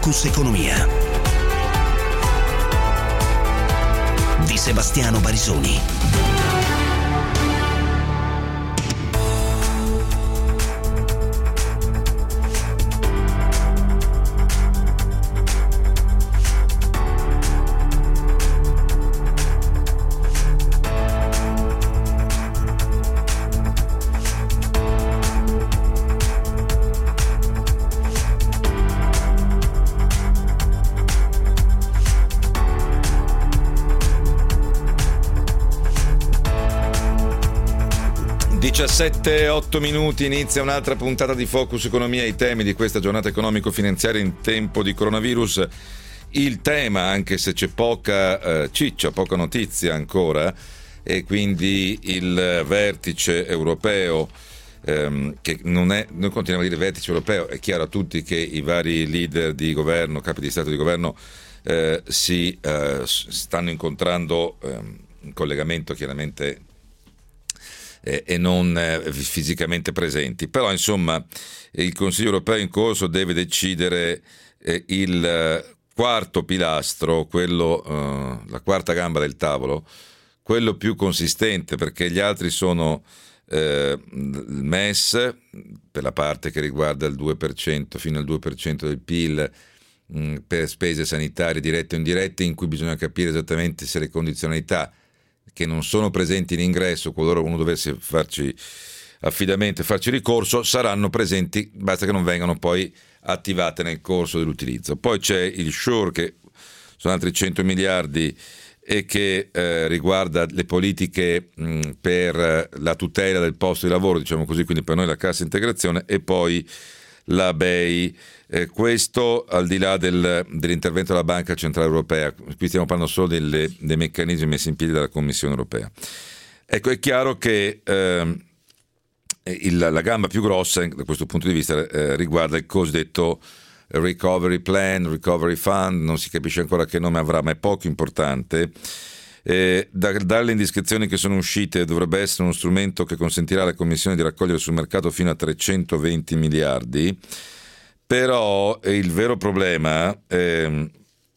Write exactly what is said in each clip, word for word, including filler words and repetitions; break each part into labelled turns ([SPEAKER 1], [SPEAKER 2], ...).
[SPEAKER 1] Focus Economia di Sebastiano Barisoni.
[SPEAKER 2] diciassette e otto minuti, inizia un'altra puntata di Focus Economia. I temi di questa giornata economico-finanziaria in tempo di coronavirus. Il tema, anche se c'è poca eh, ciccia, poca notizia ancora, e quindi il vertice europeo, ehm, che non è, noi continuiamo a dire vertice europeo, è chiaro a tutti che i vari leader di governo, capi di Stato di governo, eh, si eh, stanno incontrando eh, in collegamento chiaramente Eh, e non eh, fisicamente presenti. Però insomma il Consiglio europeo in corso deve decidere eh, il eh, quarto pilastro, quello eh, la quarta gamba del tavolo, quello più consistente, perché gli altri sono eh, il M E S per la parte che riguarda il due per cento fino al due per cento del P I L mh, per spese sanitarie dirette o indirette, in cui bisogna capire esattamente se le condizionalità che non sono presenti in ingresso, qualora uno dovesse farci affidamento e farci ricorso, saranno presenti, basta che non vengano poi attivate nel corso dell'utilizzo. Poi c'è il SURE, che sono altri cento miliardi e che eh, riguarda le politiche mh, per la tutela del posto di lavoro, diciamo così, quindi per noi la cassa integrazione, e poi la B E I. Eh, questo al di là del, dell'intervento della Banca Centrale Europea. Qui stiamo parlando solo delle, dei meccanismi messi in piedi dalla Commissione Europea. Ecco, è chiaro che eh, il, la gamba più grossa da questo punto di vista eh, riguarda il cosiddetto Recovery Plan, Recovery Fund, non si capisce ancora che nome avrà, ma è poco importante. Eh, da, dalle indiscrezioni che sono uscite, dovrebbe essere uno strumento che consentirà alla Commissione di raccogliere sul mercato fino a trecentoventi miliardi. Però il vero problema eh,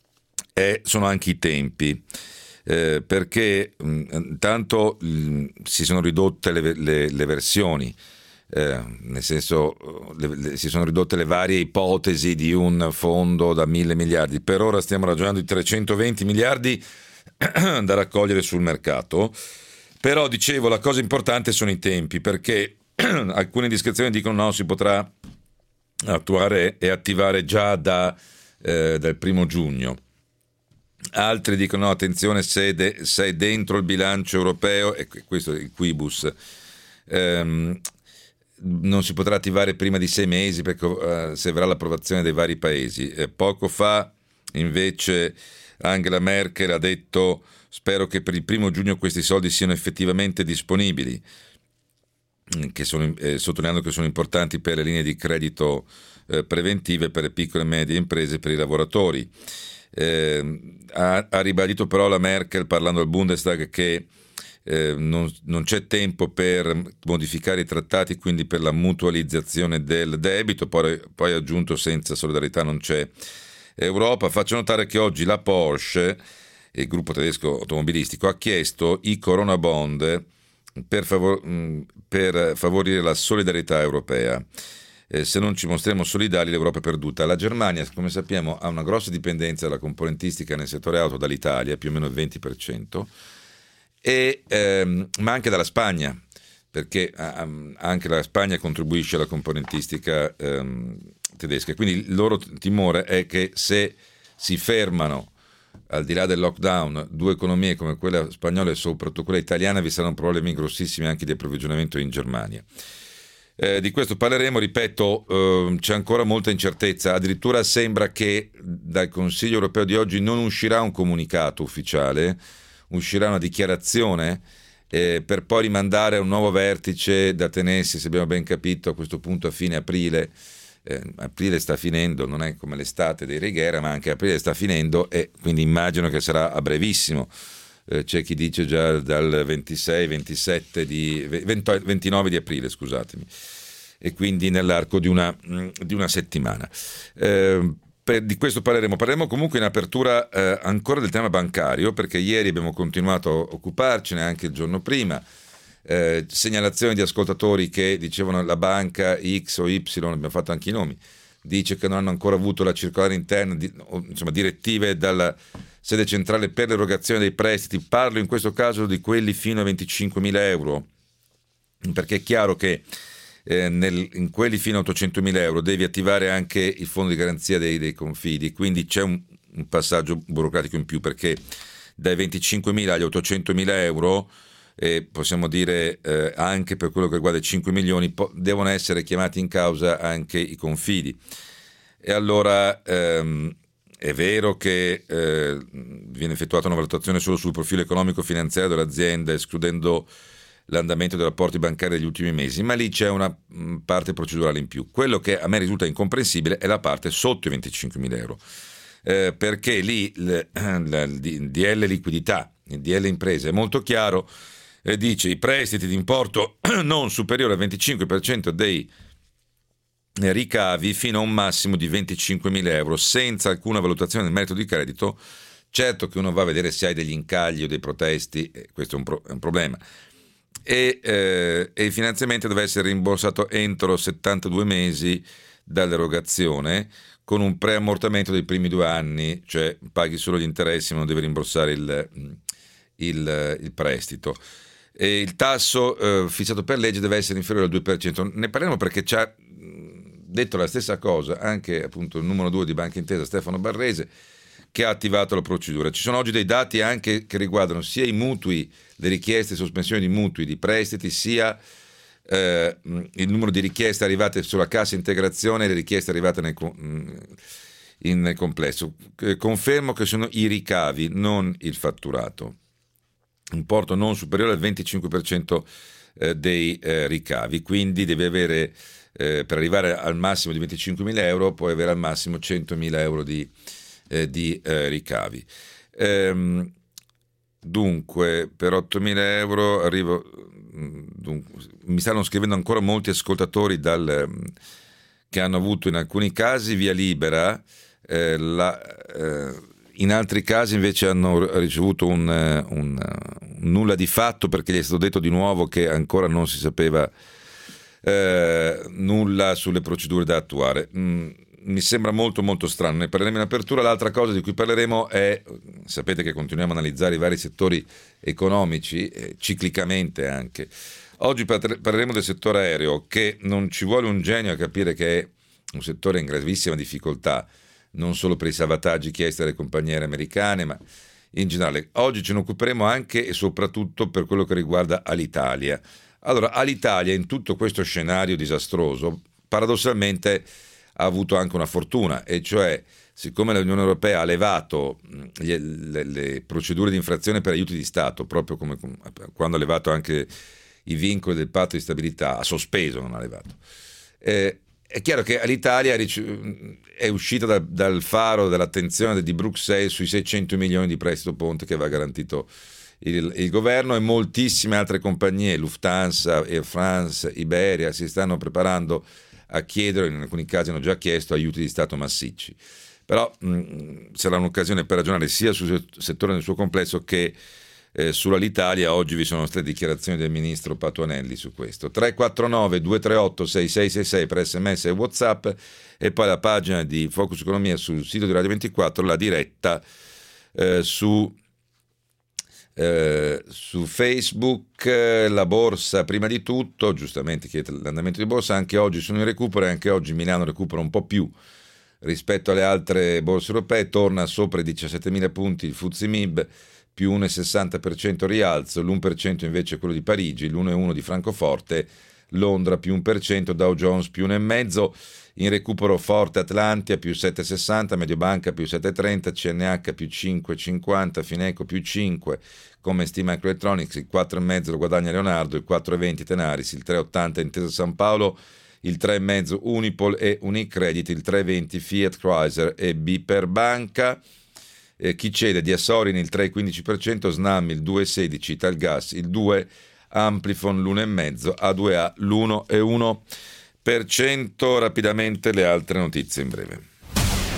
[SPEAKER 2] è, sono anche i tempi, eh, perché intanto si sono ridotte le, le, le versioni, eh, nel senso le, le, si sono ridotte le varie ipotesi di un fondo da mille miliardi. Per ora stiamo ragionando di trecentoventi miliardi da raccogliere sul mercato. Però dicevo, la cosa importante sono i tempi, perché alcune indiscrezioni dicono no, si potrà attuare e attivare già da, eh, dal primo giugno. Altri dicono no, attenzione, se, de, se è dentro il bilancio europeo, e questo è il quibus, ehm, non si potrà attivare prima di sei mesi, perché eh, se avrà l'approvazione dei vari paesi. Eh, poco fa invece Angela Merkel ha detto: spero che per il primo giugno questi soldi siano effettivamente disponibili, che sono, eh, sottolineando che sono importanti per le linee di credito eh, preventive per le piccole e medie imprese e per i lavoratori. Eh, ha, ha ribadito però la Merkel, parlando al Bundestag, che eh, non, non c'è tempo per modificare i trattati, quindi per la mutualizzazione del debito. Poi, poi ha aggiunto: senza solidarietà non c'è Europa. Faccio notare che oggi la Porsche, il gruppo tedesco automobilistico, ha chiesto i Corona Bond Per, favor- per favorire la solidarietà europea. Eh, se non ci mostriamo solidali, l'Europa è perduta. La Germania, come sappiamo, ha una grossa dipendenza dalla componentistica nel settore auto dall'Italia, più o meno il venti per cento, e, ehm, ma anche dalla Spagna, perché um, anche la Spagna contribuisce alla componentistica ehm, tedesca. Quindi il loro timore è che se si fermano, al di là del lockdown, due economie come quella spagnola e soprattutto quella italiana, vi saranno problemi grossissimi anche di approvvigionamento in Germania. Eh, di questo parleremo, ripeto, eh, c'è ancora molta incertezza. Addirittura sembra che dal Consiglio europeo di oggi non uscirà un comunicato ufficiale, uscirà una dichiarazione eh, per poi rimandare a un nuovo vertice da tenersi, se abbiamo ben capito, a questo punto a fine aprile. Eh, aprile sta finendo, non è come l'estate dei Righiera, ma anche aprile sta finendo, e quindi immagino che sarà a brevissimo. Eh, c'è chi dice già dal ventisei ventisette di venti, ventinove di aprile, scusatemi, e quindi nell'arco di una, di una settimana. Eh, Per, di questo parleremo. Parleremo comunque in apertura eh, ancora del tema bancario, perché ieri abbiamo continuato a occuparcene, anche il giorno prima. Eh, segnalazioni di ascoltatori che dicevano la banca X o Y, abbiamo fatto anche i nomi, dice che non hanno ancora avuto la circolare interna, di, o, insomma direttive dalla sede centrale per l'erogazione dei prestiti. Parlo in questo caso di quelli fino a venticinquemila euro, perché è chiaro che eh, nel, in quelli fino a ottocentomila euro devi attivare anche il fondo di garanzia dei, dei confidi, quindi c'è un, un passaggio burocratico in più, perché dai venticinquemila agli ottocentomila euro, e possiamo dire eh, anche per quello che riguarda i cinque milioni, po- devono essere chiamati in causa anche i confidi. E allora ehm, è vero che eh, viene effettuata una valutazione solo sul profilo economico-finanziario dell'azienda, escludendo l'andamento dei rapporti bancari degli ultimi mesi, ma lì c'è una mh, parte procedurale in più. Quello che a me risulta incomprensibile è la parte sotto i venticinquemila euro, eh, perché lì il, il D L liquidità, il D L imprese è molto chiaro. Eh, dice i prestiti di importo non superiore al venticinque per cento dei ricavi fino a un massimo di venticinquemila euro, senza alcuna valutazione del merito di credito. Certo che uno va a vedere se hai degli incagli o dei protesti, eh, questo è un, pro- è un problema, e, eh, e il finanziamento deve essere rimborsato entro settantadue mesi dall'erogazione, con un preammortamento dei primi due anni, cioè paghi solo gli interessi ma non devi rimborsare il, il, il prestito. E il tasso eh, fissato per legge deve essere inferiore al due per cento. Ne parliamo perché ci ha detto la stessa cosa anche appunto il numero due di Banca Intesa, Stefano Barrese, che ha attivato la procedura. Ci sono oggi dei dati anche che riguardano sia i mutui, le richieste di sospensione di mutui, di prestiti, sia eh, il numero di richieste arrivate sulla cassa integrazione e le richieste arrivate nel, in, nel complesso. Confermo che sono i ricavi, non il fatturato. Importo non superiore al venticinque per cento eh, dei eh, ricavi, quindi devi avere, eh, per arrivare al massimo di venticinquemila euro, puoi avere al massimo centomila euro di, eh, di eh, ricavi. Ehm, dunque, per ottomila euro arrivo. Dunque, mi stanno scrivendo ancora molti ascoltatori dal, che hanno avuto in alcuni casi via libera, eh, la. Eh, In altri casi invece hanno ricevuto un, un, un nulla di fatto, perché gli è stato detto di nuovo che ancora non si sapeva eh, nulla sulle procedure da attuare. Mm, mi sembra molto molto strano, ne parleremo in apertura. L'altra cosa di cui parleremo è, sapete che continuiamo a analizzare i vari settori economici, eh, ciclicamente anche. Oggi parleremo del settore aereo, che non ci vuole un genio a capire che è un settore in gravissima difficoltà, non solo per i salvataggi chiesti dalle compagnie americane, ma in generale. Oggi ce ne occuperemo anche e soprattutto per quello che riguarda Alitalia. Allora, Alitalia, in tutto questo scenario disastroso, paradossalmente ha avuto anche una fortuna, e cioè, siccome l'Unione Europea ha levato le, le, le procedure di infrazione per aiuti di Stato, proprio come quando ha levato anche i vincoli del patto di stabilità, ha sospeso, non ha levato. Eh, È chiaro che l'Italia è uscita da, dal faro dell'attenzione di Bruxelles sui seicento milioni di prestito ponte che aveva garantito il, il governo, e moltissime altre compagnie, Lufthansa, Air France, Iberia, si stanno preparando a chiedere, in alcuni casi hanno già chiesto, aiuti di Stato massicci. Però mh, sarà un'occasione per ragionare sia sul settore nel suo complesso che Eh, sull'Alitalia. Oggi vi sono state dichiarazioni del ministro Patuanelli su questo. Tre quattro nove due tre otto sei sei sei sei per sms e WhatsApp, e poi la pagina di Focus Economia sul sito di Radio ventiquattro, la diretta eh, su, eh, su Facebook. Eh, la borsa prima di tutto, giustamente chiedete l'andamento di borsa, anche oggi sono in recupero, e anche oggi Milano recupera un po' più rispetto alle altre borse europee, torna sopra i diciassettemila punti il F T S E M I B, più uno virgola sessanta per cento rialzo, l'uno per cento invece è quello di Parigi, l'uno virgola uno di Francoforte, Londra più uno per cento, Dow Jones più uno virgola cinque, in recupero forte Atlantia più sette virgola sessanta, Mediobanca più sette virgola trenta, C N H più cinque virgola cinquanta, Fineco più cinque, come Steam Microelectronics, il quattro virgola cinque lo guadagna Leonardo, il quattro virgola venti Tenaris, il tre virgola ottanta Intesa San Paolo, il tre virgola cinque Unipol e Unicredit, il tre virgola venti Fiat Chrysler e Biper Banca. Eh, chi cede? Di Assorin il tre virgola quindici per cento, Snam il due virgola sedici, Italgas il due, Amplifon l'uno virgola cinque, A due A l'uno virgola uno per cento. Rapidamente le altre notizie in breve.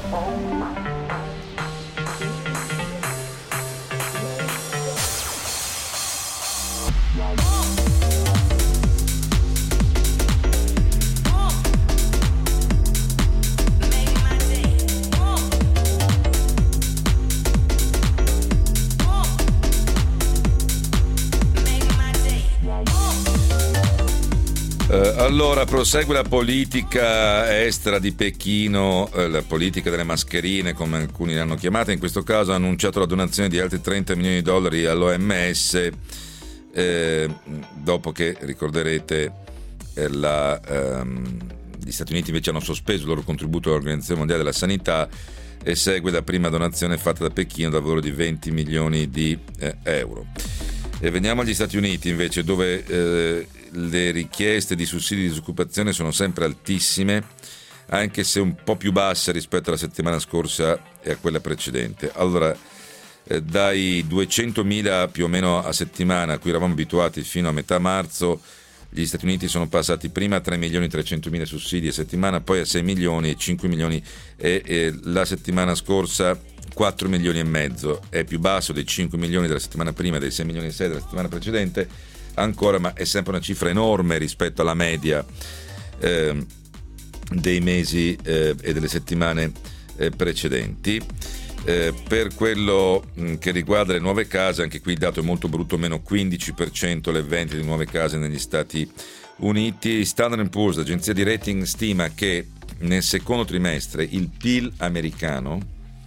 [SPEAKER 2] Allora, prosegue la politica estera di Pechino, eh, la politica delle mascherine, come alcuni l'hanno chiamata. In questo caso ha annunciato la donazione di altri trenta milioni di dollari all'O M S, eh, dopo che, ricorderete, eh, la, ehm, gli Stati Uniti invece hanno sospeso il loro contributo all'Organizzazione Mondiale della Sanità, e segue la prima donazione fatta da Pechino da valore di venti milioni di eh, euro. E veniamo agli Stati Uniti invece, dove eh, le richieste di sussidi di disoccupazione sono sempre altissime, anche se un po' più basse rispetto alla settimana scorsa e a quella precedente. Allora, eh, dai duecentomila più o meno a settimana a cui eravamo abituati fino a metà marzo, gli Stati Uniti sono passati prima a tre milioni trecentomila sussidi a settimana, poi a sei milioni e cinque milioni, e, e la settimana scorsa quattro milioni e mezzo. È più basso dei cinque milioni della settimana prima e dei sei milioni e sei della settimana precedente ancora, ma è sempre una cifra enorme rispetto alla media eh, dei mesi eh, e delle settimane eh, precedenti. Eh, per quello mh, che riguarda le nuove case, anche qui il dato è molto brutto, meno quindici per cento le vendite di nuove case negli Stati Uniti. Standard and Poor's, l'agenzia di rating, stima che nel secondo trimestre il P I L americano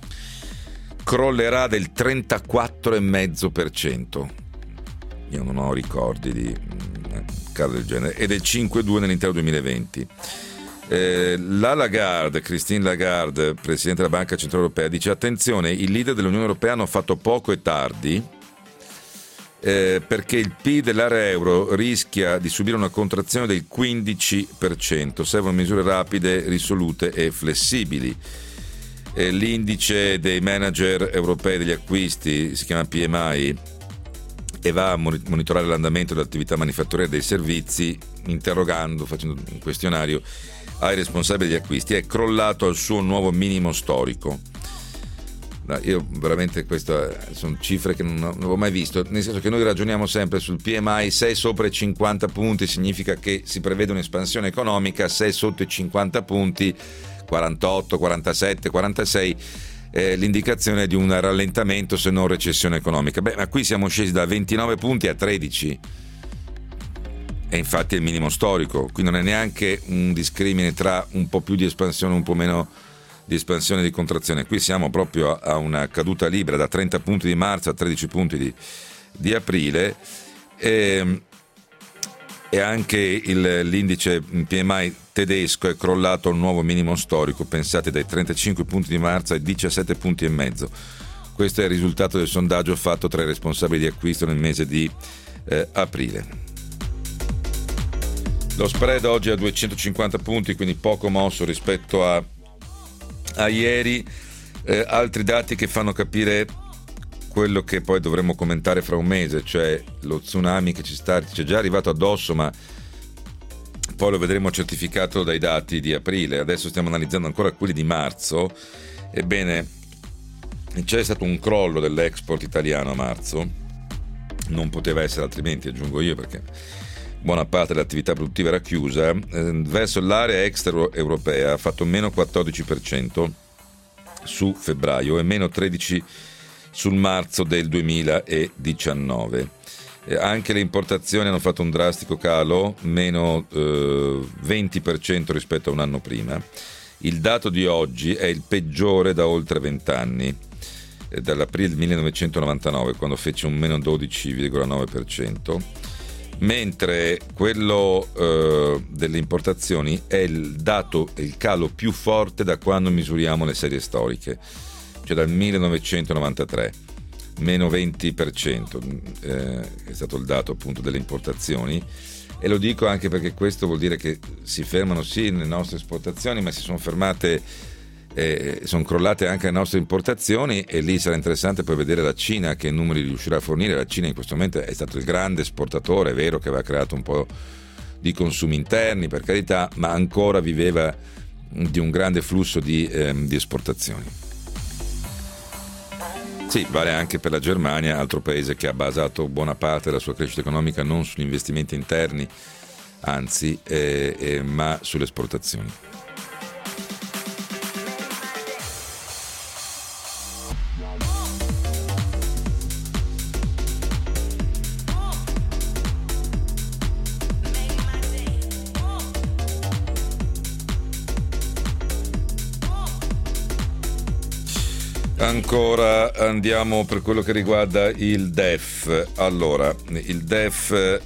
[SPEAKER 2] crollerà del trentaquattro virgola cinque per cento. Io non ho ricordi di un caso del genere, e del cinque virgola due nell'intero duemilaventi. Eh, la Lagarde, Christine Lagarde, presidente della Banca Centrale Europea, dice: attenzione, i leader dell'Unione Europea hanno fatto poco e tardi, eh, perché il P I L dell'area euro rischia di subire una contrazione del quindici per cento. Servono misure rapide, risolute e flessibili. Eh, l'indice dei manager europei degli acquisti si chiama P M I e va a monitorare l'andamento dell'attività manifatturiera e dei servizi, interrogando, facendo un questionario ai responsabili degli acquisti. È crollato al suo nuovo minimo storico. Io veramente, queste sono cifre che non avevo mai visto, nel senso che noi ragioniamo sempre sul P M I, sei sopra i cinquanta punti significa che si prevede un'espansione economica, sei sotto i cinquanta punti, quarantotto, quarantasette, quarantasei, eh, l'indicazione di un rallentamento se non recessione economica. Beh, ma qui siamo scesi da ventinove punti a tredici, e infatti è il minimo storico, qui non è neanche un discrimine tra un po' più di espansione e un po' meno di espansione e di contrazione. Qui siamo proprio a una caduta libera da trenta punti di marzo a tredici punti di, di aprile, e, e anche il, l'indice P M I tedesco è crollato a un nuovo minimo storico, pensate, dai trentacinque punti di marzo ai diciassette punti e mezzo. Questo è il risultato del sondaggio fatto tra i responsabili di acquisto nel mese di eh, aprile. Lo spread oggi è a duecentocinquanta punti, quindi poco mosso rispetto a, a ieri. Eh, altri dati che fanno capire quello che poi dovremmo commentare fra un mese, cioè lo tsunami che ci sta, ci è già arrivato addosso, ma poi lo vedremo certificato dai dati di aprile. Adesso stiamo analizzando ancora quelli di marzo. Ebbene, c'è stato un crollo dell'export italiano a marzo, non poteva essere altrimenti, aggiungo io, perché buona parte dell'attività produttiva era chiusa. Eh, verso l'area extraeuropea ha fatto meno quattordici per cento su febbraio e meno tredici per cento sul marzo del duemiladiciannove. Eh, anche le importazioni hanno fatto un drastico calo, meno eh, venti per cento rispetto a un anno prima. Il dato di oggi è il peggiore da oltre vent'anni, eh, dall'aprile del millenovecentonovantanove, quando fece un meno dodici virgola nove per cento. Mentre quello eh, delle importazioni è il dato, il calo più forte da quando misuriamo le serie storiche, cioè dal millenovecentonovantatré, meno venti per cento eh, è stato il dato appunto delle importazioni. E lo dico anche perché questo vuol dire che si fermano sì le nostre esportazioni, ma si sono fermate, eh, sono crollate anche le nostre importazioni, e lì sarà interessante poi vedere la Cina che numeri riuscirà a fornire. La Cina in questo momento è stato il grande esportatore, è vero che aveva creato un po' di consumi interni, per carità, ma ancora viveva di un grande flusso di, ehm, di esportazioni. Sì, vale anche per la Germania, altro paese che ha basato buona parte della sua crescita economica non sugli investimenti interni, anzi, eh, eh, ma sulle esportazioni. Ancora andiamo per quello che riguarda il D E F. Allora, il D E F, eh,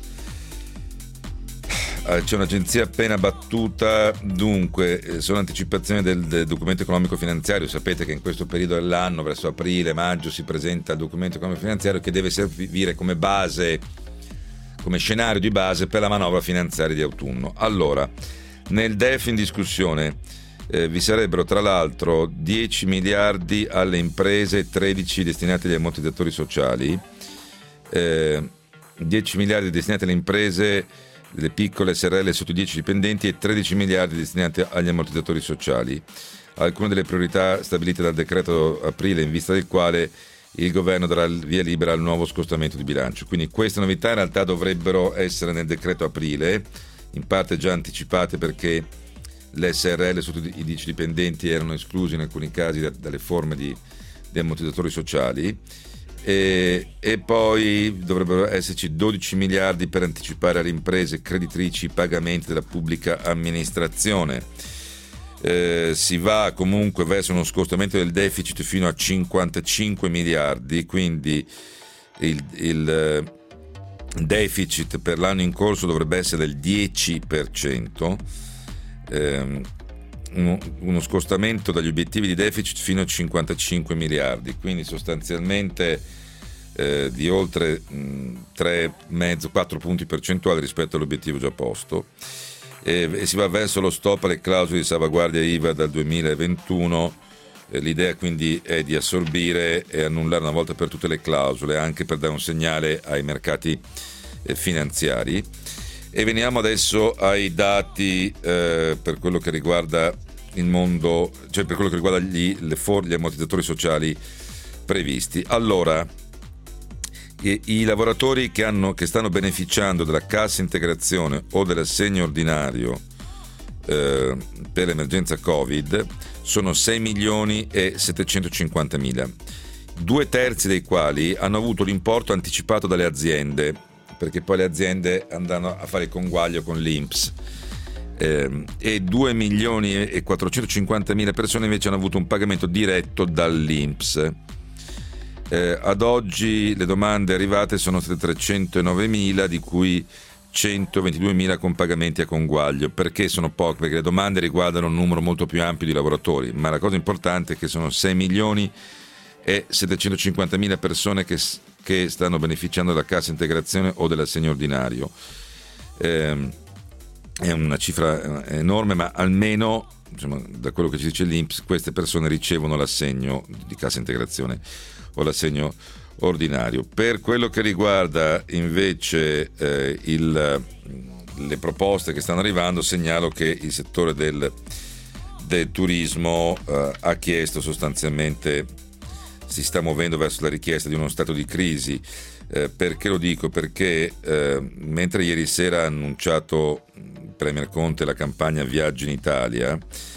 [SPEAKER 2] c'è un'agenzia appena battuta, dunque sono anticipazioni del, del documento economico finanziario. Sapete che in questo periodo dell'anno, verso aprile, maggio, si presenta il documento economico finanziario che deve servire come base, come scenario di base per la manovra finanziaria di autunno. Allora, nel D E F in discussione Eh, vi sarebbero tra l'altro dieci miliardi alle imprese e tredici destinati agli ammortizzatori sociali, eh, dieci miliardi destinati alle imprese, le piccole S R L sotto i dieci dipendenti e tredici miliardi destinati agli ammortizzatori sociali. Alcune delle priorità stabilite dal decreto aprile, in vista del quale il governo darà via libera al nuovo scostamento di bilancio. Quindi queste novità in realtà dovrebbero essere nel decreto aprile, in parte già anticipate perché le S R L sotto i dieci dipendenti erano esclusi in alcuni casi da, dalle forme di, di ammortizzatori sociali, e, e poi dovrebbero esserci dodici miliardi per anticipare alle imprese creditrici i pagamenti della pubblica amministrazione. Eh, si va comunque verso uno scostamento del deficit fino a cinquantacinque miliardi, quindi il, il deficit per l'anno in corso dovrebbe essere del dieci per cento. Ehm, uno, uno scostamento dagli obiettivi di deficit fino a cinquantacinque miliardi, quindi sostanzialmente eh, di oltre tre virgola cinque quattro punti percentuali rispetto all'obiettivo già posto, e, e si va verso lo stop alle clausole di salvaguardia I V A dal duemilaventuno. Eh, l'idea quindi è di assorbire e annullare una volta per tutte le clausole, anche per dare un segnale ai mercati eh, finanziari. E veniamo adesso ai dati eh, per quello che riguarda il mondo, cioè per quello che riguarda gli, le for- gli ammortizzatori sociali previsti. Allora, i, i lavoratori che, hanno, che stanno beneficiando della cassa integrazione o dell'assegno ordinario eh, per l'emergenza Covid sono sei milioni e settecentocinquantamila, due terzi dei quali hanno avuto l'importo anticipato dalle aziende, perché poi le aziende andranno a fare il conguaglio con l'I N P S, eh, e due milioni e quattrocentocinquantamila persone invece hanno avuto un pagamento diretto dall'I N P S. Eh, ad oggi le domande arrivate sono trecentonovemila, di cui centoventiduemila con pagamenti a conguaglio. Perché sono poche? Perché le domande riguardano un numero molto più ampio di lavoratori, ma la cosa importante è che sono sei milioni e settecentocinquantamila persone che che stanno beneficiando della cassa integrazione o dell'assegno ordinario. Eh, è una cifra enorme, ma almeno, insomma, da quello che ci dice l'I N P S, queste persone ricevono l'assegno di cassa integrazione o l'assegno ordinario. Per quello che riguarda invece eh, il, le proposte che stanno arrivando, segnalo che il settore del, del turismo eh, ha chiesto sostanzialmente, si sta muovendo verso la richiesta di uno stato di crisi. Eh, perché lo dico? Perché eh, mentre ieri sera ha annunciato il Premier Conte la campagna Viaggi in Italia,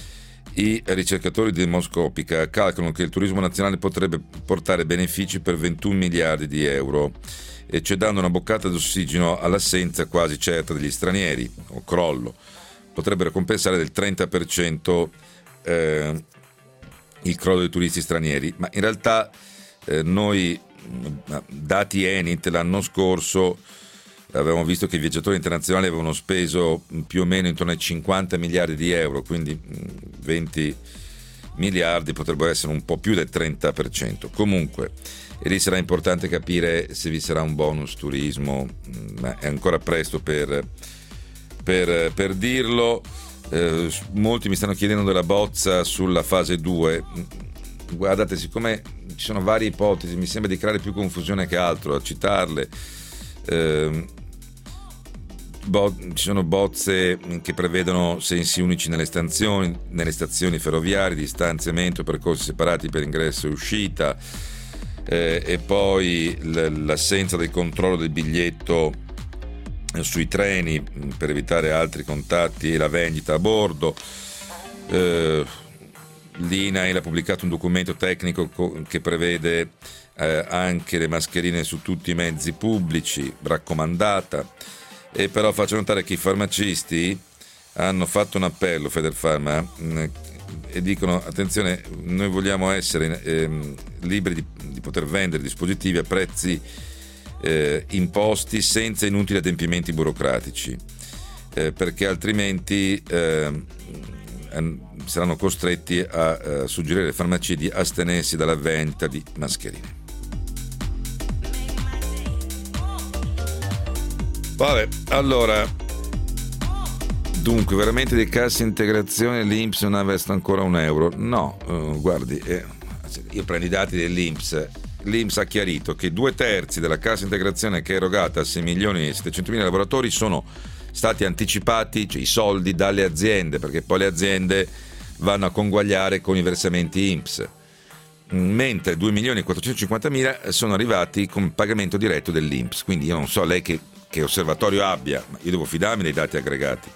[SPEAKER 2] i ricercatori di Demoscopica calcolano che il turismo nazionale potrebbe portare benefici per ventuno miliardi di euro, e cioè dando una boccata d'ossigeno all'assenza quasi certa degli stranieri, o crollo. Potrebbero compensare del trenta per cento eh, il crollo dei turisti stranieri, ma in realtà eh, noi, dati Enit l'anno scorso, avevamo visto che i viaggiatori internazionali avevano speso più o meno intorno ai cinquanta miliardi di euro, quindi venti miliardi potrebbero essere un po' più del trenta per cento. Comunque, e lì sarà importante capire se vi sarà un bonus turismo, ma è ancora presto per, per, per dirlo. Eh, molti mi stanno chiedendo della bozza sulla fase due. Guardate, siccome ci sono varie ipotesi, mi sembra di creare più confusione che altro a citarle. Eh, bo- ci sono bozze che prevedono sensi unici nelle stazioni, nelle stazioni ferroviarie, distanziamento, percorsi separati per ingresso e uscita, eh, e poi l- l'assenza del controllo del biglietto sui treni per evitare altri contatti e la vendita a bordo. eh, L'I N A I ha pubblicato un documento tecnico co- che prevede eh, anche le mascherine su tutti i mezzi pubblici, raccomandata. E però faccio notare che i farmacisti hanno fatto un appello, Federpharma, mh, e dicono: attenzione, noi vogliamo essere eh, liberi di, di poter vendere dispositivi a prezzi eh, imposti senza inutili adempimenti burocratici, eh, perché altrimenti eh, saranno costretti a eh, suggerire alle farmacie di astenersi dalla vendita di mascherine. Vabbè, allora, dunque, veramente di cassa integrazione l'I N P S non ha investo ancora un euro? No, uh, guardi, eh, io prendo i dati dell'I N P S. L'I N P S ha chiarito che due terzi della cassa integrazione che è erogata a sei milioni e settecentomila lavoratori sono stati anticipati, cioè i soldi, dalle aziende, perché poi le aziende vanno a conguagliare con i versamenti I N P S, mentre due milioni e quattrocentocinquantamila sono arrivati con pagamento diretto dell'I N P S. Quindi io non so lei che, che osservatorio abbia, ma io devo fidarmi dei dati aggregati.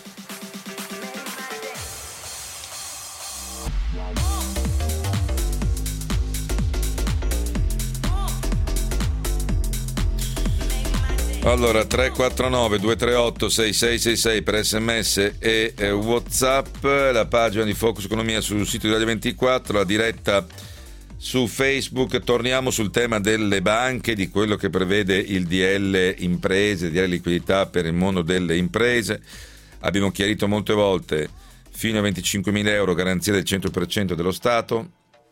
[SPEAKER 2] Allora, tre quattro nove due tre otto sei sei sei sei per sms e eh, WhatsApp, la pagina di Focus Economia sul sito di Radio ventiquattro, la diretta su Facebook. Torniamo sul tema delle banche, di quello che prevede il D L imprese, D L liquidità per il mondo delle imprese. Abbiamo chiarito molte volte: fino a venticinquemila euro garanzia del cento per cento dello Stato,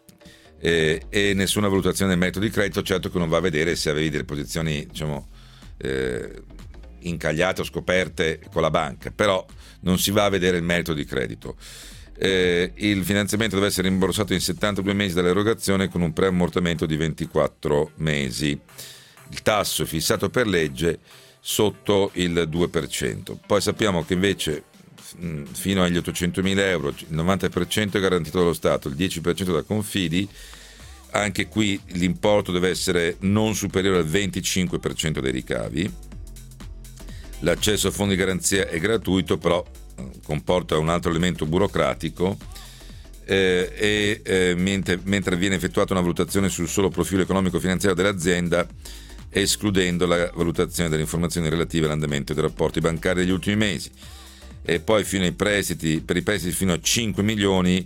[SPEAKER 2] eh, e nessuna valutazione del merito di credito. Certo che non va a vedere se avevi delle posizioni, diciamo, Eh, incagliate o scoperte con la banca, però non si va a vedere il merito di credito. Eh, il finanziamento deve essere rimborsato in settantadue mesi dall'erogazione con un preammortamento di ventiquattro mesi. Il tasso è fissato per legge sotto il due per cento. Poi sappiamo che invece mh, fino agli ottocentomila euro il novanta per cento è garantito dallo Stato, il dieci per cento da Confidi. Anche qui l'importo deve essere non superiore al venticinque per cento dei ricavi. L'accesso a fondi di garanzia è gratuito, però comporta un altro elemento burocratico, eh, e eh, mentre, mentre viene effettuata una valutazione sul solo profilo economico-finanziario dell'azienda, escludendo la valutazione delle informazioni relative all'andamento dei rapporti bancari degli ultimi mesi. E poi fino ai prestiti, per i prestiti fino a cinque milioni,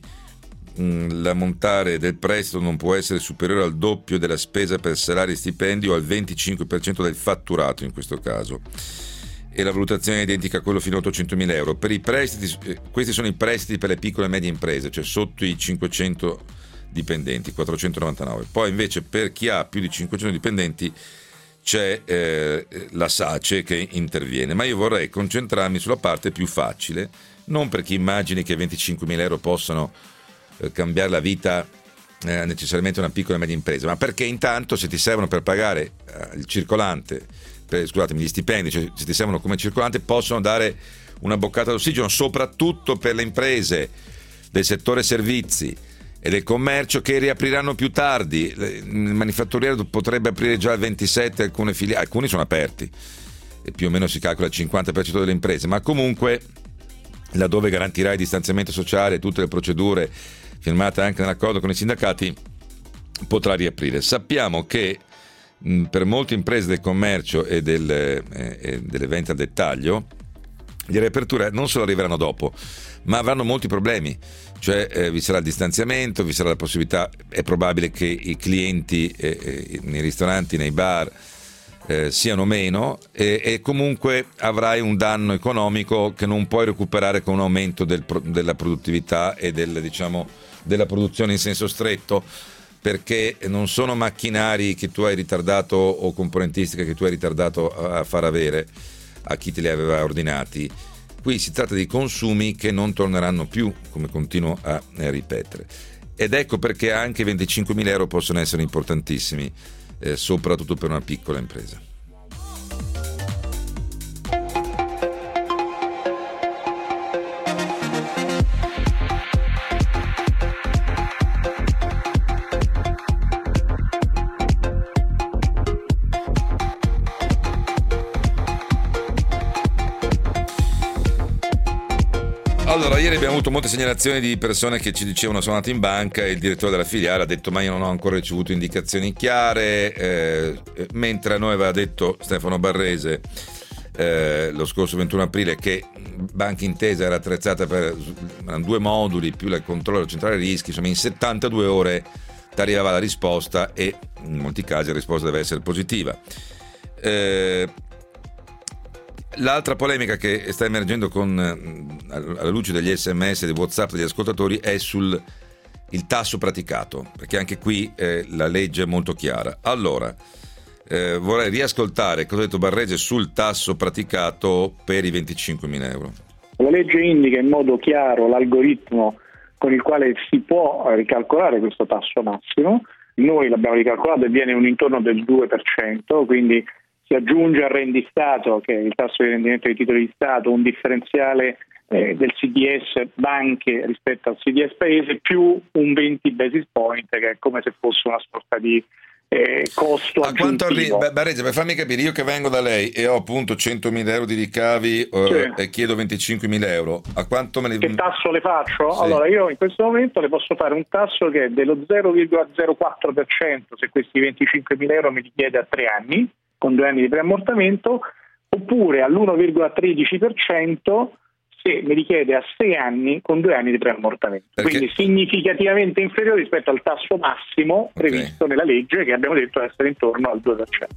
[SPEAKER 2] l'ammontare del prestito non può essere superiore al doppio della spesa per salari e stipendi o al venticinque per cento del fatturato in questo caso, e la valutazione è identica a quello fino a ottocentomila euro. Per i prestiti, questi sono i prestiti per le piccole e medie imprese, cioè sotto i cinquecento dipendenti, quattrocentonovantanove. Poi invece per chi ha più di cinquecento dipendenti c'è eh, la SACE che interviene, ma io vorrei concentrarmi sulla parte più facile, non per chi immagini che venticinquemila euro possano cambiare la vita eh, necessariamente una piccola e media impresa, ma perché intanto se ti servono per pagare eh, il circolante, per, scusatemi, gli stipendi, cioè se ti servono come circolante, possono dare una boccata d'ossigeno, soprattutto per le imprese del settore servizi e del commercio che riapriranno più tardi. Il manifatturiero potrebbe aprire già il ventisette, alcune filiali, alcuni sono aperti e più o meno si calcola il cinquanta per cento delle imprese, ma comunque laddove garantirà il distanziamento sociale e tutte le procedure firmate anche nell'accordo con i sindacati, potrà riaprire. Sappiamo che mh, per molte imprese del commercio e, del, eh, e delle vendite al dettaglio le riaperture non solo arriveranno dopo, ma avranno molti problemi, cioè eh, vi sarà il distanziamento, vi sarà la possibilità, è probabile che i clienti eh, eh, nei ristoranti, nei bar eh, siano meno, e, e comunque avrai un danno economico che non puoi recuperare con un aumento del, della produttività e del, diciamo, della produzione in senso stretto, perché non sono macchinari che tu hai ritardato o componentistica che tu hai ritardato a far avere a chi te li aveva ordinati. Qui si tratta di consumi che non torneranno più, come continuo a ripetere, ed ecco perché anche venticinquemila euro possono essere importantissimi, eh, soprattutto per una piccola impresa. Allora, ieri abbiamo avuto molte segnalazioni di persone che ci dicevano sono andati in banca e il direttore della filiale ha detto ma io non ho ancora ricevuto indicazioni chiare, eh, mentre a noi aveva detto Stefano Barrese eh, lo scorso ventuno aprile che Banca Intesa era attrezzata per erano due moduli più il controllo centrale rischi, insomma in settantadue ore ti arrivava la risposta e in molti casi la risposta deve essere positiva. Eh, L'altra polemica che sta emergendo con, alla luce degli sms e dei WhatsApp degli ascoltatori è sul il tasso praticato, perché anche qui eh, la legge è molto chiara. Allora, eh, vorrei riascoltare cosa ha detto Barrese sul tasso praticato per i venticinquemila euro.
[SPEAKER 3] La legge indica in modo chiaro l'algoritmo con il quale si può ricalcolare questo tasso massimo. Noi l'abbiamo ricalcolato e viene un intorno del due per cento, quindi si aggiunge al rendistato, che è il tasso di rendimento dei titoli di Stato, un differenziale eh, del C D S banche rispetto al C D S paese, più un venti basis point, che è come se fosse una sorta di eh, costo
[SPEAKER 2] a quanto
[SPEAKER 3] aggiuntivo.
[SPEAKER 2] arri- Barrese, per farmi capire, io che vengo da lei e ho appunto centomila euro di ricavi eh,
[SPEAKER 3] Sì.
[SPEAKER 2] e chiedo venticinquemila euro, a quanto me ne...
[SPEAKER 3] Che tasso le faccio?
[SPEAKER 2] Sì.
[SPEAKER 3] Allora, io in questo momento le posso fare un tasso che è dello zero virgola zero quattro per cento se questi venticinquemila euro mi richiede a tre anni, con due anni di preammortamento, oppure all'uno virgola tredici per cento se mi richiede a sei anni con due anni di preammortamento.
[SPEAKER 2] Perché...
[SPEAKER 3] Quindi significativamente inferiore rispetto al tasso massimo previsto
[SPEAKER 2] Okay.
[SPEAKER 3] nella legge, che abbiamo detto essere intorno al due per cento.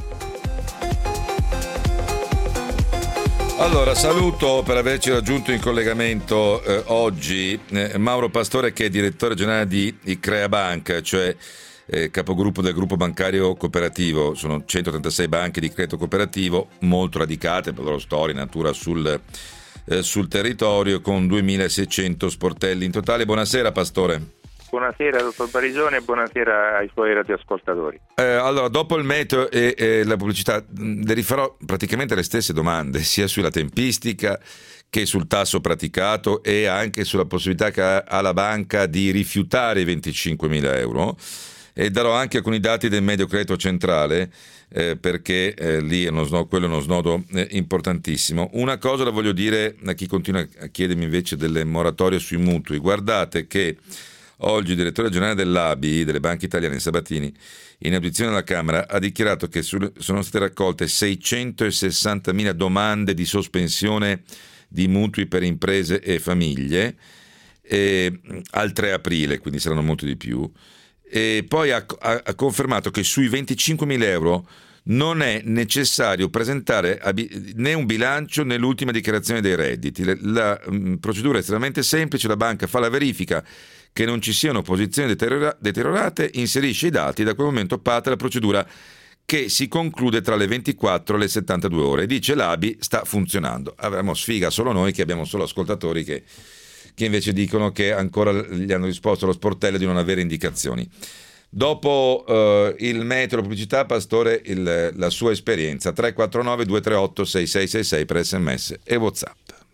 [SPEAKER 2] Allora, saluto per averci raggiunto in collegamento eh, oggi eh, Mauro Pastore, che è direttore generale di, di Crea Banca, cioè eh, capogruppo del gruppo bancario cooperativo. Sono centotrentasei banche di credito cooperativo, molto radicate per la loro storia e natura sul, eh, sul territorio, con duemilaseicento sportelli in totale. Buonasera Pastore.
[SPEAKER 4] Buonasera dottor Barisone e buonasera ai suoi radioascoltatori.
[SPEAKER 2] Eh, allora, dopo il meteo e, e la pubblicità le rifarò praticamente le stesse domande, sia sulla tempistica che sul tasso praticato e anche sulla possibilità che ha, ha la banca di rifiutare i venticinquemila euro, e darò anche alcuni dati del medio credito centrale eh, perché eh, lì è uno snodo, quello è uno snodo eh, importantissimo. Una cosa la voglio dire a chi continua a chiedermi invece delle moratorie sui mutui: guardate che oggi il direttore generale dell'A B I, delle banche italiane, Sabatini, in audizione alla Camera, ha dichiarato che sono state raccolte seicentosessantamila domande di sospensione di mutui per imprese e famiglie e, al tre aprile, quindi saranno molto di più. E poi ha, ha, ha confermato che sui venticinquemila euro non è necessario presentare né un bilancio né l'ultima dichiarazione dei redditi. La, la um, procedura è estremamente semplice: la banca fa la verifica che non ci siano posizioni deteriora- deteriorate, inserisce i dati e da quel momento parte la procedura, che si conclude tra le ventiquattro e le settantadue ore. Dice l'A B I, sta funzionando. Avremo sfiga solo noi, che abbiamo solo ascoltatori che, che invece dicono che ancora gli hanno risposto allo sportello di non avere indicazioni. Dopo uh, il meteo, la pubblicità, Pastore, il, la sua esperienza. Tre quattro nove due tre otto sei sei sei sei per sms e WhatsApp.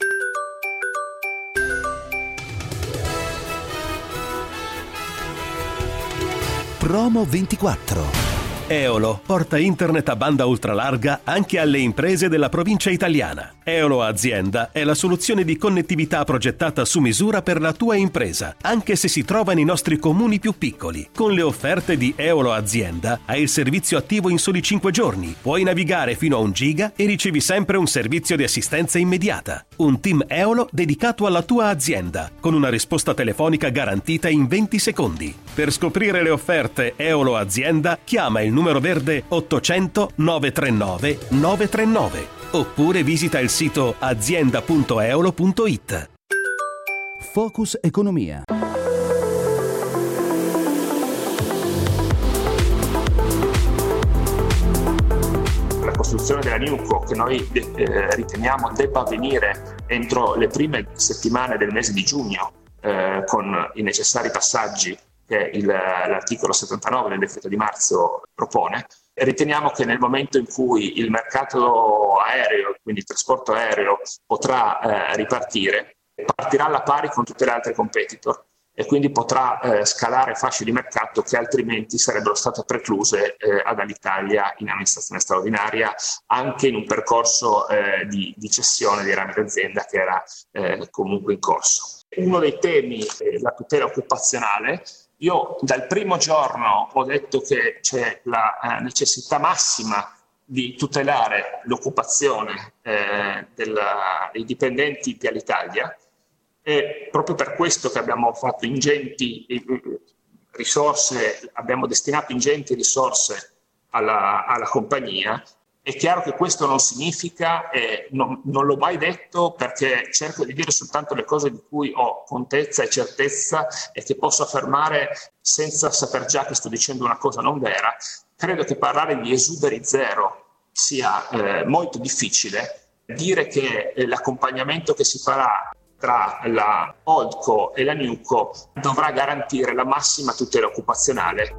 [SPEAKER 1] Promo ventiquattro.
[SPEAKER 5] Eolo porta internet a banda ultralarga anche alle imprese della provincia italiana. Eolo Azienda è la soluzione di connettività progettata su misura per la tua impresa, anche se si trova nei nostri comuni più piccoli. Con le offerte di Eolo Azienda hai il servizio attivo in soli cinque giorni, puoi navigare fino a un giga e ricevi sempre un servizio di assistenza immediata. Un team Eolo dedicato alla tua azienda, con una risposta telefonica garantita in venti secondi. Per scoprire le offerte Eolo Azienda, chiama il numero verde ottocento nove tre nove nove tre nove oppure visita il sito azienda punto eolo punto it.
[SPEAKER 1] Focus Economia.
[SPEAKER 6] La costruzione della NewCo, che noi eh, riteniamo debba avvenire entro le prime settimane del mese di giugno, eh, con i necessari passaggi che il, l'articolo settantanove del decreto di marzo propone, e riteniamo che nel momento in cui il mercato aereo, quindi il trasporto aereo, potrà eh, ripartire, partirà alla pari con tutte le altre competitor e quindi potrà eh, scalare fasce di mercato che altrimenti sarebbero state precluse eh, ad Alitalia in amministrazione straordinaria, anche in un percorso eh, di, di cessione dei rami d'azienda che era eh, comunque in corso. Uno dei temi è la tutela occupazionale. Io dal primo giorno ho detto che c'è la eh, necessità massima di tutelare l'occupazione eh, della, dei dipendenti di Alitalia. È proprio per questo che abbiamo fatto ingenti risorse, abbiamo destinato ingenti risorse alla, alla compagnia. È chiaro che questo non significa, eh, non, non l'ho mai detto perché cerco di dire soltanto le cose di cui ho contezza e certezza e che posso affermare senza saper già che sto dicendo una cosa non vera. Credo che parlare di esuberi zero sia eh, molto difficile. Dire che eh, l'accompagnamento che si farà tra la Holdco e la Newco dovrà garantire la massima tutela occupazionale.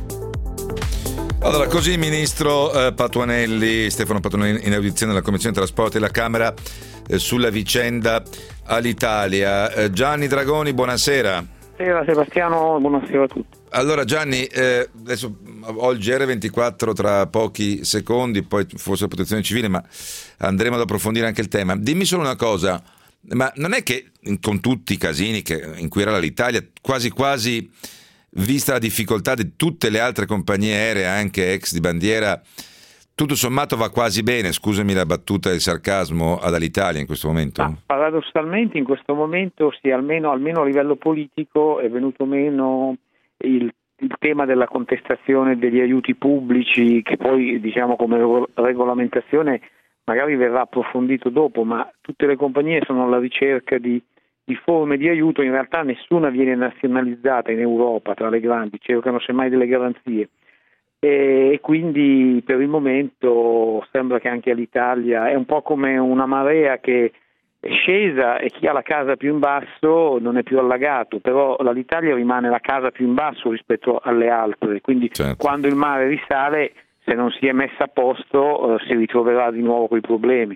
[SPEAKER 2] Allora, così il ministro eh, Patuanelli, Stefano Patuanelli, in audizione della Commissione Trasporti della Camera eh, sulla vicenda Alitalia. Eh, Gianni Dragoni, buonasera.
[SPEAKER 3] Buonasera Sebastiano, buonasera a tutti.
[SPEAKER 2] Allora Gianni, eh, adesso ho il G R ventiquattro tra pochi secondi, poi forse la protezione civile, ma andremo ad approfondire anche il tema. Dimmi solo una cosa. Ma non è che con tutti i casini che, in cui era l'Italia, quasi quasi, vista la difficoltà di tutte le altre compagnie aeree, anche ex di bandiera, tutto sommato va quasi bene, scusami la battuta e il sarcasmo, ad Alitalia in questo momento?
[SPEAKER 3] Ma, paradossalmente in questo momento sì, almeno, almeno a livello politico è venuto meno il, il tema della contestazione degli aiuti pubblici, che poi diciamo come regolamentazione magari verrà approfondito dopo, ma tutte le compagnie sono alla ricerca di, di forme di aiuto. In realtà nessuna viene nazionalizzata in Europa tra le grandi, cercano semmai delle garanzie e, e quindi per il momento sembra che anche all'Italia è un po' come una marea che è scesa e chi ha la casa più in basso non è più allagato, però l'Italia rimane la casa più in basso rispetto alle altre, quindi certo, quando il mare risale, se non si è messa a posto, eh, si ritroverà di nuovo quei problemi.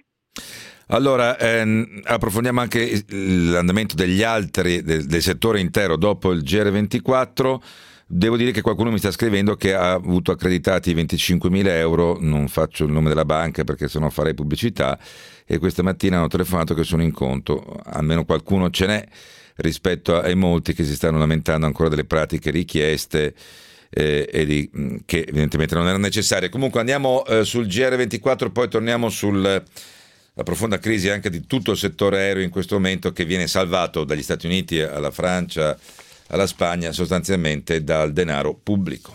[SPEAKER 2] Allora, ehm, approfondiamo anche l'andamento degli altri, del, del settore intero dopo il G R ventiquattro. Devo dire che qualcuno mi sta scrivendo che ha avuto accreditati venticinquemila euro, non faccio il nome della banca perché sennò farei pubblicità, e questa mattina hanno telefonato che sono in conto. Almeno qualcuno ce n'è rispetto ai molti che si stanno lamentando ancora delle pratiche richieste Eh, e di, che evidentemente non erano necessarie. Comunque andiamo eh, sul G R ventiquattro, poi torniamo sulla profonda crisi anche di tutto il settore aereo in questo momento, che viene salvato dagli Stati Uniti alla Francia alla Spagna sostanzialmente dal denaro pubblico.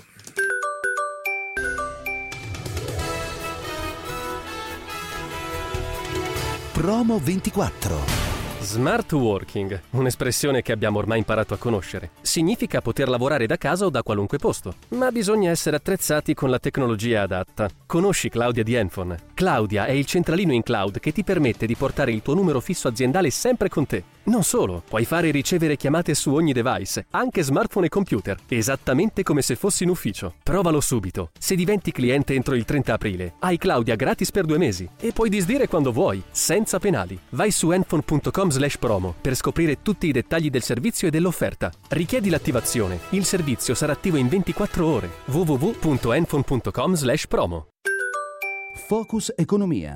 [SPEAKER 1] Promo ventiquattro.
[SPEAKER 5] Smart working, un'espressione che abbiamo ormai imparato a conoscere. Significa poter lavorare da casa o da qualunque posto, ma bisogna essere attrezzati con la tecnologia adatta. Conosci Claudia di Enphone? Claudia è il centralino in cloud che ti permette di portare il tuo numero fisso aziendale sempre con te. Non solo, puoi fare e ricevere chiamate su ogni device, anche smartphone e computer, esattamente come se fossi in ufficio. Provalo subito. Se diventi cliente entro il trenta aprile, hai Claudia gratis per due mesi e puoi disdire quando vuoi, senza penali. Vai su enphone punto com slash promo per scoprire tutti i dettagli del servizio e dell'offerta. Richiedi l'attivazione. Il servizio sarà attivo in ventiquattro ore. w w w punto enphone punto com slash promo.
[SPEAKER 1] Focus Economia.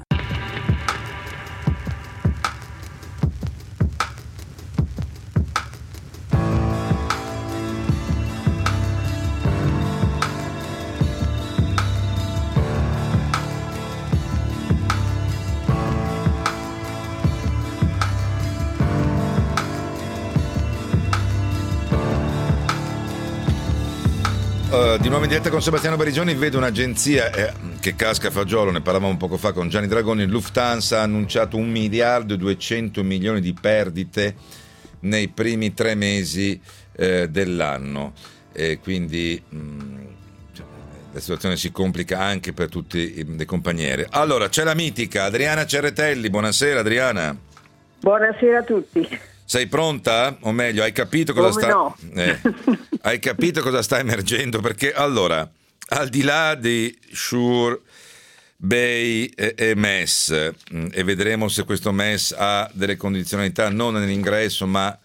[SPEAKER 2] Uh, di nuovo in diretta con Sebastiano Barigioni. Vedo un'agenzia eh, che casca a fagiolo, ne parlavamo poco fa con Gianni Dragoni. Lufthansa ha annunciato un miliardo e duecento milioni di perdite nei primi tre mesi eh, dell'anno, e quindi mh, la situazione si complica anche per tutte le compagniere. Allora c'è la mitica Adriana Cerretelli. Buonasera Adriana.
[SPEAKER 7] Buonasera a tutti.
[SPEAKER 2] Sei pronta? O meglio, hai capito cosa
[SPEAKER 7] Come
[SPEAKER 2] sta
[SPEAKER 7] no?
[SPEAKER 2] eh, hai capito cosa sta emergendo? Perché allora, al di là di Sure, Bay e, e M E S, e vedremo se questo M E S ha delle condizionalità non nell'ingresso ma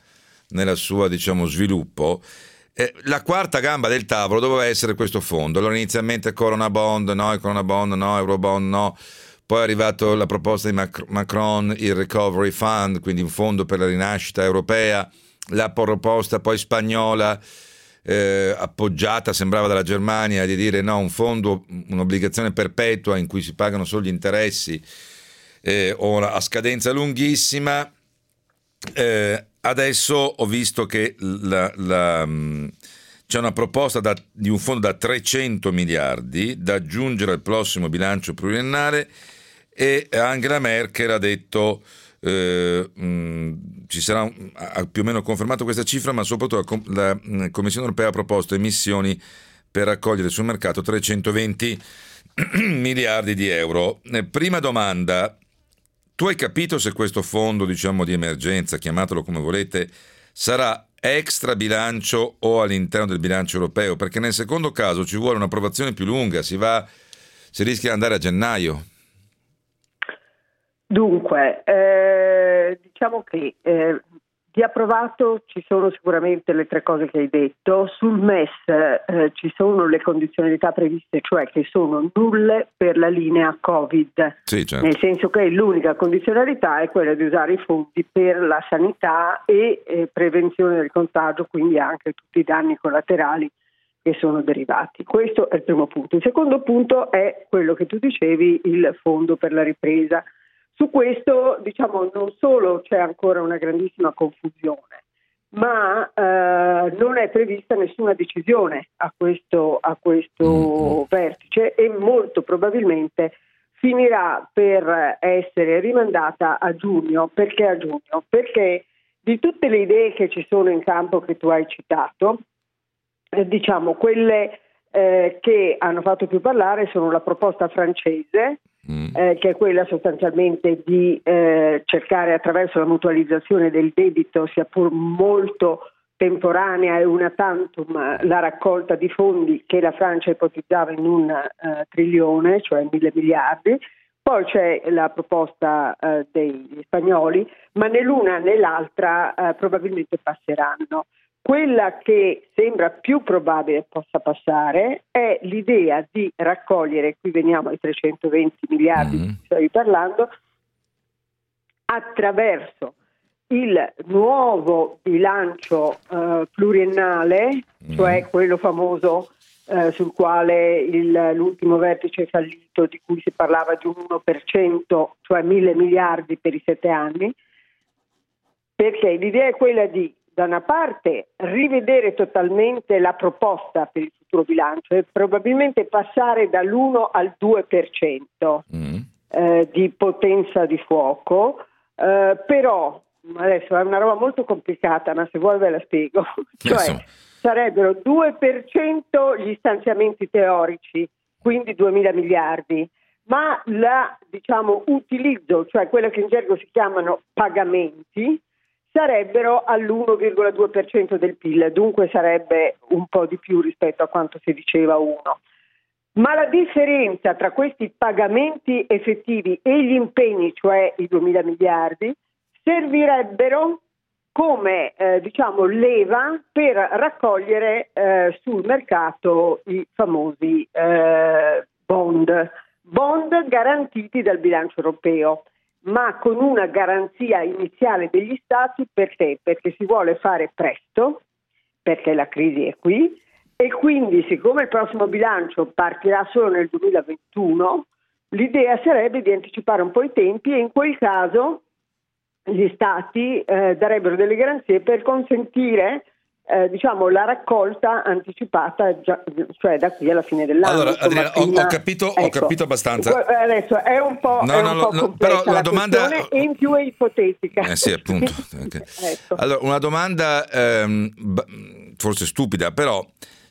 [SPEAKER 2] nella sua, diciamo, sviluppo. Eh, la quarta gamba del tavolo doveva essere questo fondo. Allora inizialmente Corona Bond, no, il Corona Bond no, Eurobond no, poi è arrivato la proposta di Mac- Macron, il Recovery Fund, quindi un fondo per la rinascita europea, la proposta poi spagnola, eh, appoggiata sembrava dalla Germania, di dire no, un fondo, un'obbligazione perpetua in cui si pagano solo gli interessi, eh, ora a scadenza lunghissima. Eh, adesso ho visto che la, la, mh, c'è una proposta da, di un fondo da trecento miliardi da aggiungere al prossimo bilancio pluriennale, e Angela Merkel ha detto eh, mh, ci sarà un, ha più o meno confermato questa cifra, ma soprattutto la, la Commissione europea ha proposto emissioni per raccogliere sul mercato trecentoventi miliardi di euro. Eh, prima domanda: tu hai capito se questo fondo, diciamo, di emergenza, chiamatelo come volete, sarà extra bilancio o all'interno del bilancio europeo? Perché nel secondo caso ci vuole un'approvazione più lunga, si va, si rischia di andare a gennaio.
[SPEAKER 7] Dunque, eh, diciamo che eh, di approvato ci sono sicuramente le tre cose che hai detto. Sul M E S eh, ci sono le condizionalità previste, cioè che sono nulle per la linea Covid,
[SPEAKER 2] sì, certo.
[SPEAKER 7] Nel senso che l'unica condizionalità è quella di usare i fondi per la sanità e eh, prevenzione del contagio, quindi anche tutti i danni collaterali che sono derivati. Questo è il primo punto. Il secondo punto è quello che tu dicevi, il fondo per la ripresa. Su questo, diciamo, non solo c'è ancora una grandissima confusione, ma eh, non è prevista nessuna decisione a questo, a questo vertice, e molto probabilmente finirà per essere rimandata a giugno. Perché a giugno? Perché di tutte le idee che ci sono in campo che tu hai citato, eh, diciamo quelle eh, che hanno fatto più parlare sono la proposta francese, Eh, che è quella sostanzialmente di eh, cercare attraverso la mutualizzazione del debito, sia pur molto temporanea e una tantum, la raccolta di fondi che la Francia ipotizzava in un uh, trilione, cioè mille miliardi. Poi c'è la proposta uh, degli spagnoli, ma né l'una né l'altra uh, probabilmente passeranno. Quella che sembra più probabile possa passare è l'idea di raccogliere, qui veniamo ai trecentoventi miliardi
[SPEAKER 2] mm.
[SPEAKER 7] di cui stavi parlando, attraverso il nuovo bilancio eh, pluriennale, mm. cioè quello famoso eh, sul quale il, l'ultimo vertice fallito, di cui si parlava di un uno per cento, cioè mille miliardi per i sette anni, perché l'idea è quella di, da una parte, rivedere totalmente la proposta per il futuro bilancio e probabilmente passare dall'uno al due per cento mm. eh, di potenza di fuoco, eh, però adesso è una roba molto complicata, ma se vuoi ve la spiego. Cioè sarebbero due per cento gli stanziamenti teorici, quindi duemila miliardi, ma la, diciamo, utilizzo, cioè quello che in gergo si chiamano pagamenti, sarebbero all'uno virgola due per cento del P I L, dunque sarebbe un po' di più rispetto a quanto si diceva uno. Ma la differenza tra questi pagamenti effettivi e gli impegni, cioè i duemila miliardi, servirebbero come eh, diciamo leva per raccogliere eh, sul mercato i famosi eh, bond, bond garantiti dal bilancio europeo, ma con una garanzia iniziale degli Stati. Perché? Perché si vuole fare presto, perché la crisi è qui, e quindi siccome il prossimo bilancio partirà solo nel duemilaventuno, l'idea sarebbe di anticipare un po' i tempi, e in quel caso gli Stati eh, darebbero delle garanzie per consentire eh, diciamo la raccolta anticipata già, cioè da qui alla fine dell'anno.
[SPEAKER 2] Allora, Adriana, ho, ho, capito,
[SPEAKER 7] ecco,
[SPEAKER 2] ho capito abbastanza.
[SPEAKER 7] Adesso è un po',
[SPEAKER 2] no,
[SPEAKER 7] è
[SPEAKER 2] no,
[SPEAKER 7] un
[SPEAKER 2] no,
[SPEAKER 7] po'
[SPEAKER 2] no,
[SPEAKER 7] complessa
[SPEAKER 2] però la
[SPEAKER 7] la
[SPEAKER 2] domanda
[SPEAKER 7] e in più è ipotetica.
[SPEAKER 2] Eh sì, appunto. Okay. Ecco. Allora, una domanda ehm, forse stupida, però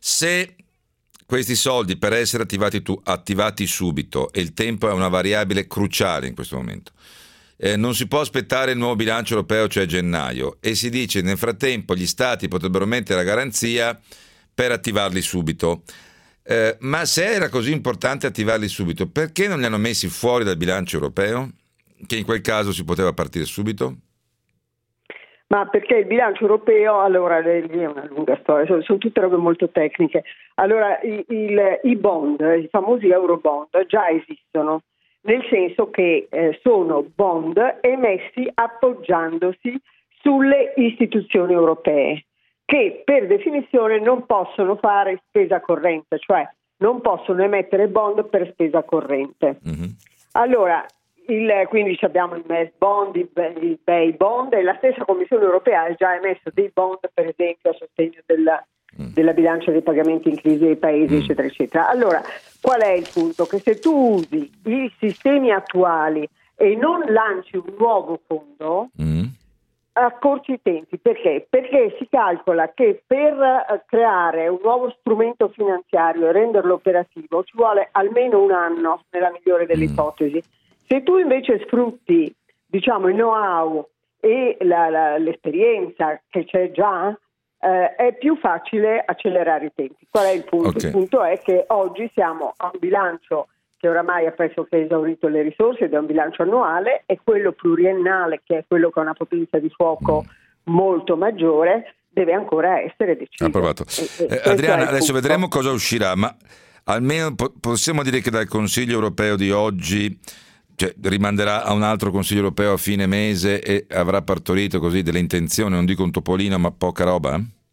[SPEAKER 2] se questi soldi per essere attivati, tu, attivati subito, e il tempo è una variabile cruciale in questo momento, Eh, non si può aspettare il nuovo bilancio europeo, cioè gennaio, e si dice nel frattempo gli stati potrebbero mettere la garanzia per attivarli subito. Eh, ma se era così importante attivarli subito, perché non li hanno messi fuori dal bilancio europeo, che in quel caso si poteva partire subito?
[SPEAKER 7] Ma perché il bilancio europeo, allora è una lunga storia, sono, sono tutte robe molto tecniche. Allora i, il, i bond, i famosi eurobond già esistono, nel senso che eh, sono bond emessi appoggiandosi sulle istituzioni europee, che per definizione non possono fare spesa corrente, cioè non possono emettere bond per spesa corrente. Mm-hmm. Allora, il, quindi abbiamo i M E S bond, i B E I bond, e la stessa Commissione europea ha già emesso dei bond, per esempio, a sostegno della, mm. della bilancia dei pagamenti in crisi dei paesi, mm. eccetera, eccetera. Allora, qual è il punto? Che se tu usi i sistemi attuali e non lanci un nuovo fondo, mm. accorci i tempi. Perché? Perché si calcola che per uh, creare un nuovo strumento finanziario e renderlo operativo ci vuole almeno un anno, nella migliore delle mm. ipotesi. Se tu invece sfrutti, diciamo, il know-how e la, la, l'esperienza che c'è già, eh, è più facile accelerare i tempi. Qual è il punto? Okay. Il punto è che oggi siamo a un bilancio che oramai ha pressoché esaurito le risorse ed è un bilancio annuale, e quello pluriennale, che è quello che ha una potenza di fuoco mm. molto maggiore, deve ancora essere deciso.
[SPEAKER 2] Approvato. E, e eh, Adriana, adesso punto. Vedremo cosa uscirà, ma almeno po- possiamo dire che dal Consiglio europeo di oggi, cioè, rimanderà a un altro Consiglio europeo a fine mese e avrà partorito così delle intenzioni, non dico un topolino, ma poca roba?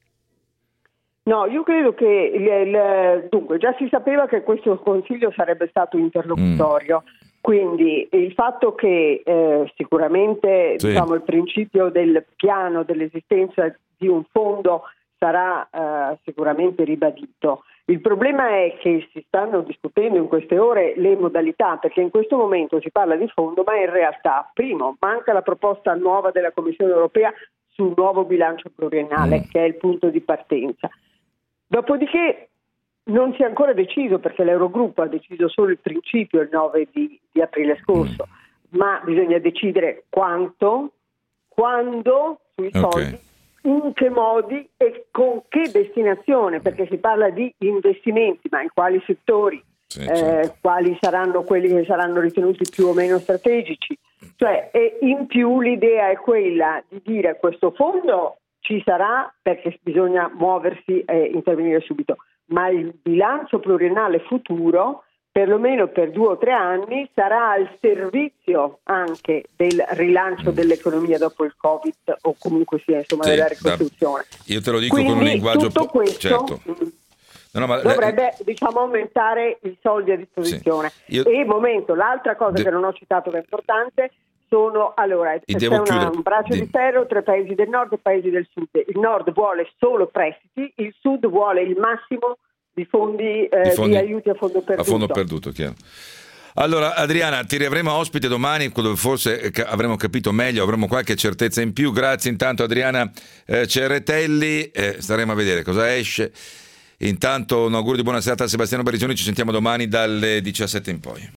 [SPEAKER 7] No, io credo che il, il, dunque già si sapeva che questo Consiglio sarebbe stato interlocutorio, mm. quindi il fatto che eh, sicuramente sì. diciamo, il principio del piano, dell'esistenza di un fondo sarà eh, sicuramente ribadito. Il problema è che si stanno discutendo in queste ore le modalità, perché in questo momento si parla di fondo, ma in realtà, primo, manca la proposta nuova della Commissione europea sul nuovo bilancio pluriennale, mm. che è il punto di partenza. Dopodiché non si è ancora deciso, perché l'Eurogruppo ha deciso solo il principio il nove di, di aprile scorso, mm. ma bisogna decidere quanto, quando, sui
[SPEAKER 2] okay.
[SPEAKER 7] soldi, in che modi e con che destinazione, perché si parla di investimenti, ma in quali settori, sì, eh, certo. quali saranno quelli che saranno ritenuti più o meno strategici. Cioè, e in più l'idea è quella di dire: questo fondo ci sarà perché bisogna muoversi e intervenire subito, ma il bilancio pluriennale futuro, perlomeno per due o tre anni, sarà al servizio anche del rilancio dell'economia dopo il Covid, o comunque sia, insomma, sì, della ricostruzione.
[SPEAKER 2] Da, io te lo dico
[SPEAKER 7] Quindi,
[SPEAKER 2] con un linguaggio
[SPEAKER 7] tutto
[SPEAKER 2] po-
[SPEAKER 7] questo
[SPEAKER 2] certo. no, no, ma
[SPEAKER 7] dovrebbe le... diciamo aumentare i soldi a disposizione. Sì. Io... E momento, l'altra cosa De... che non ho citato che è importante sono, allora, c'è una, un braccio di... di ferro tra paesi del nord e paesi del sud. Il nord vuole solo prestiti, il sud vuole il massimo di fondi, eh, di, fondi di aiuti a fondo perduto. A fondo perduto,
[SPEAKER 2] chiaro. Allora, Adriana, ti riavremo ospite domani, quando forse avremo capito meglio, avremo qualche certezza in più. Grazie intanto, Adriana eh, Cerretelli, eh, staremo a vedere cosa esce. Intanto un augurio di buona serata a Sebastiano Barrigioni, ci sentiamo domani dalle diciassette in poi.